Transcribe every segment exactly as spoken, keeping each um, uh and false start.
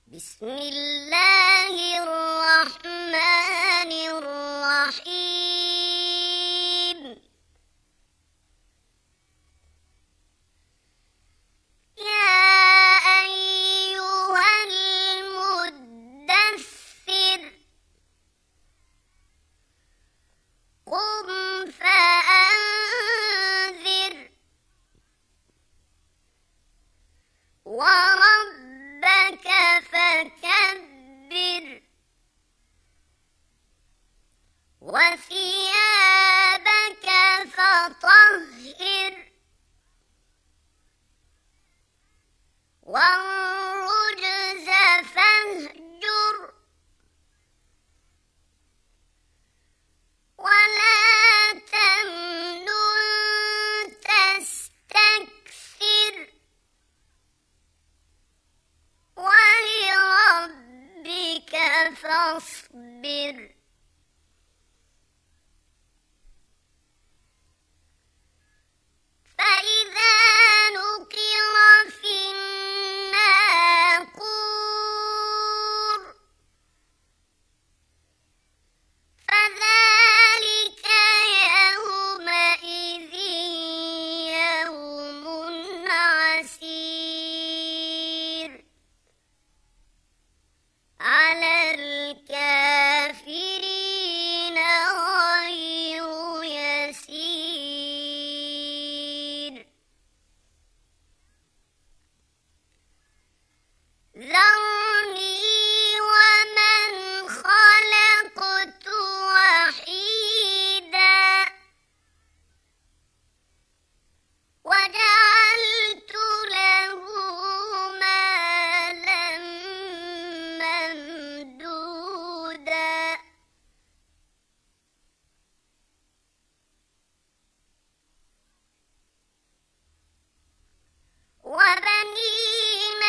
بسم الله الرحمن الرحيم. يا أيها المدثر قم فأنذر وربك فكبر وثيابك فطهر والرجز فاهجر ولا تمنن تستكثر ولربك فاصبر. فإذا نقر في الناقور فذلك يومئذ يوم عسير على الكافرين غير يسير. ذرني ومن خلقت وحيدا وجعلت له مالا ممدودا وبنين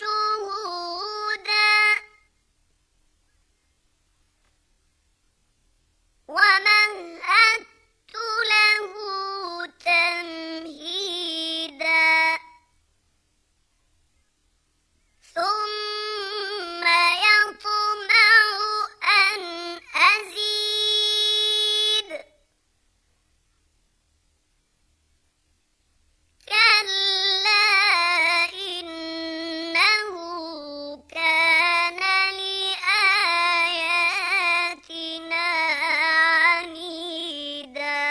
شهودا ومهدت له تمهيدا ثم يطمع أن أزيد كلا إنه كان لآياتنا عنيدا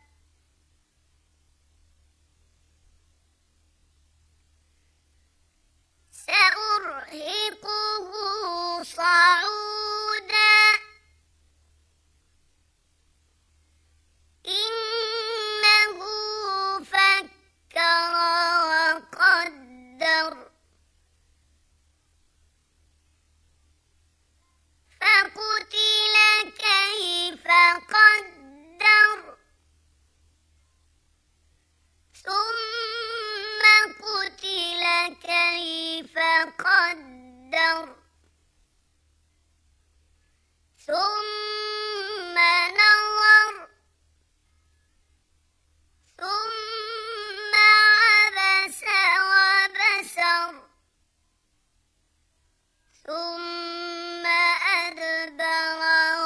سأرهقه صعودا إنه فكر وقدر فقتل كيف قدر ثم قتل كيف قدر ثم نظر ثم عبس وبسر ثم أدبر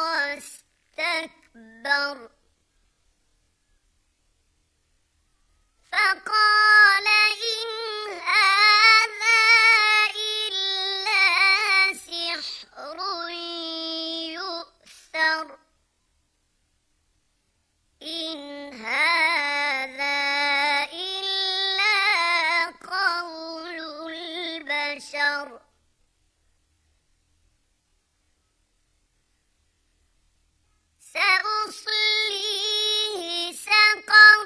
واستكبر فقال إن هذا إلا سحر يؤثر إن هذا إلا قول البشر سأصليه سقر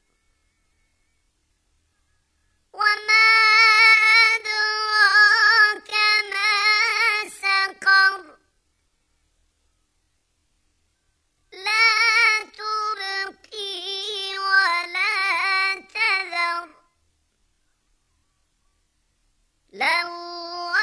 وما أدراك ما سقر لا تبقي ولا تذر لواحة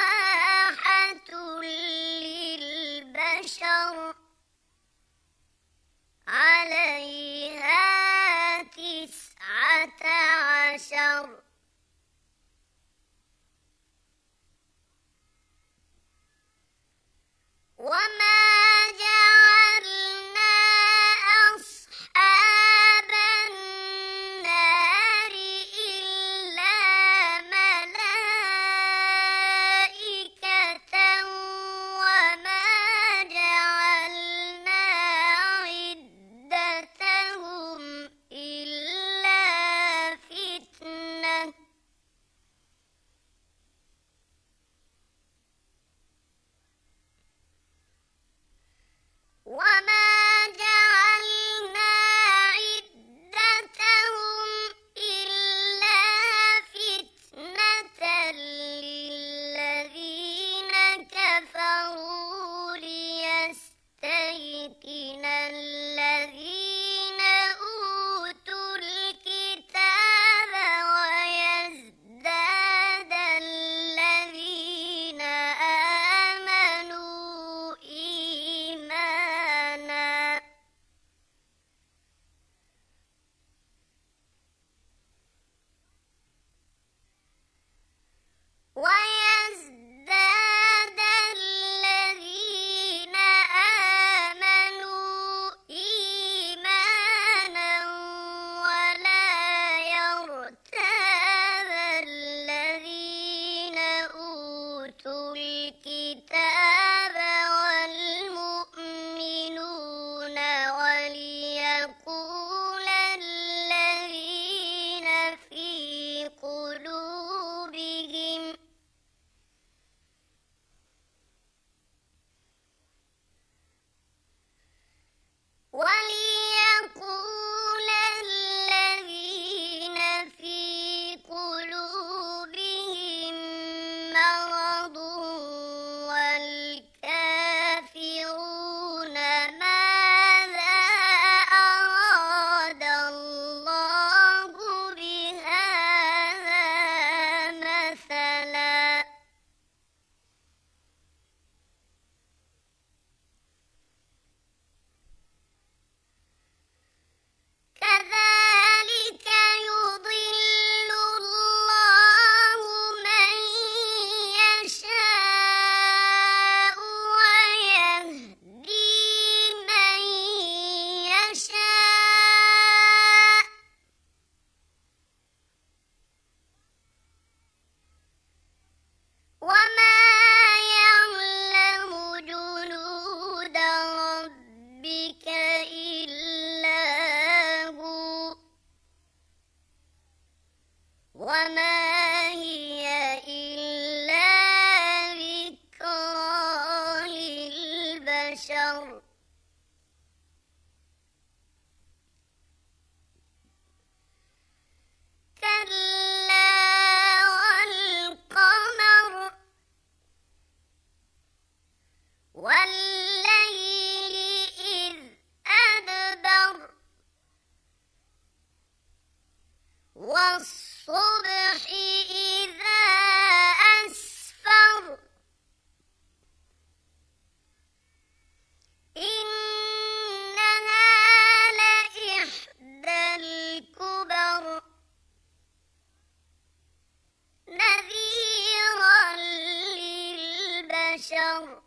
حشر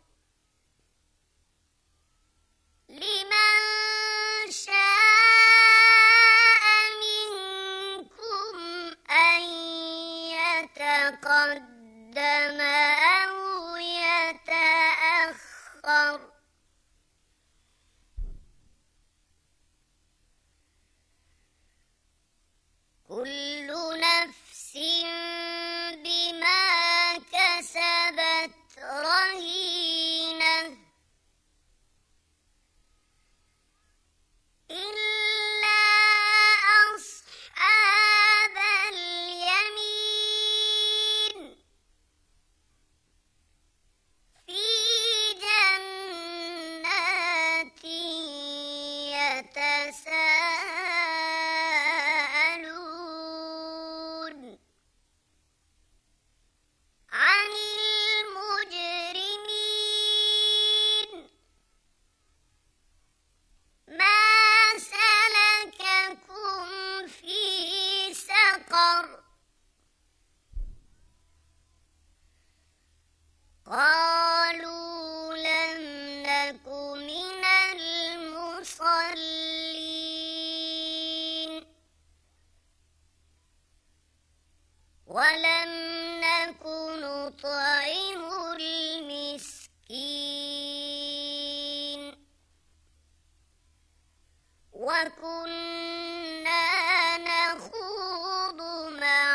لمن شاء منكم أن يتقدم أو يتأخر كل نفس بما كسبت رهينة إلا أصحاب اليمين في جنات يتساءلون عن المجرمين ما سلككم في سقر قالوا لم نك من المصلين ولم نك نطعم المسكين وكنا نخوض مع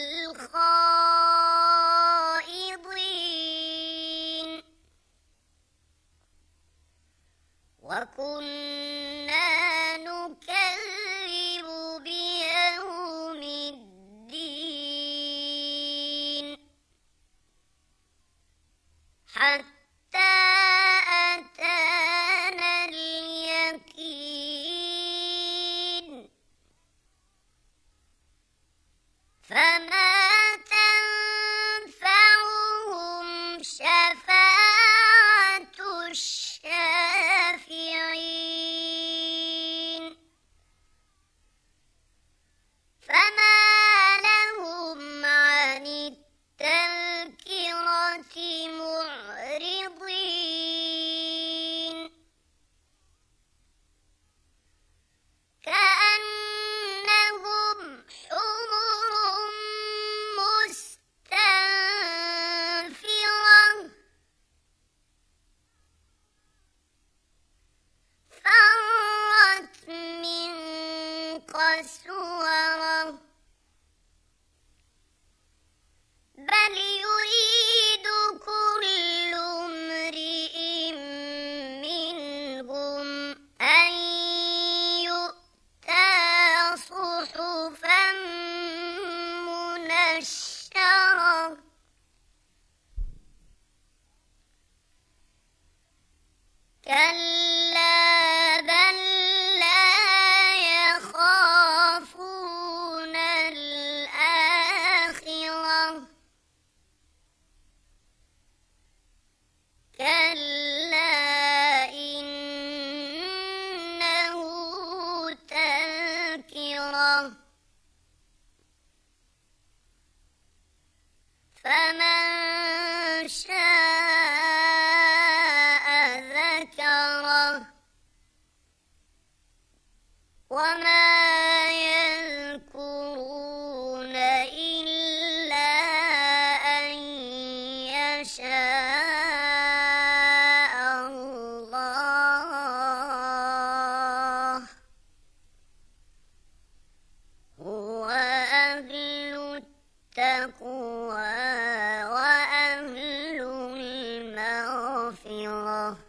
الخائضين وكنا نكذب بيوم الدين حتى أتانا اليقين فما تنفعهم شفاعة الشافعين فما لهم عن التذكرة معرضين كأنهم حمر مستنفرة فرت من قسورة بل يريد كل امرئ منهم أن يؤتى صحفا منشرة كلا بل لا يخافون الآخرة كلا إنه تذكرة فمن شاء ذكره وما يذكرون إلا أن يشاء الله هو أهل التقوى وأهل المغفرة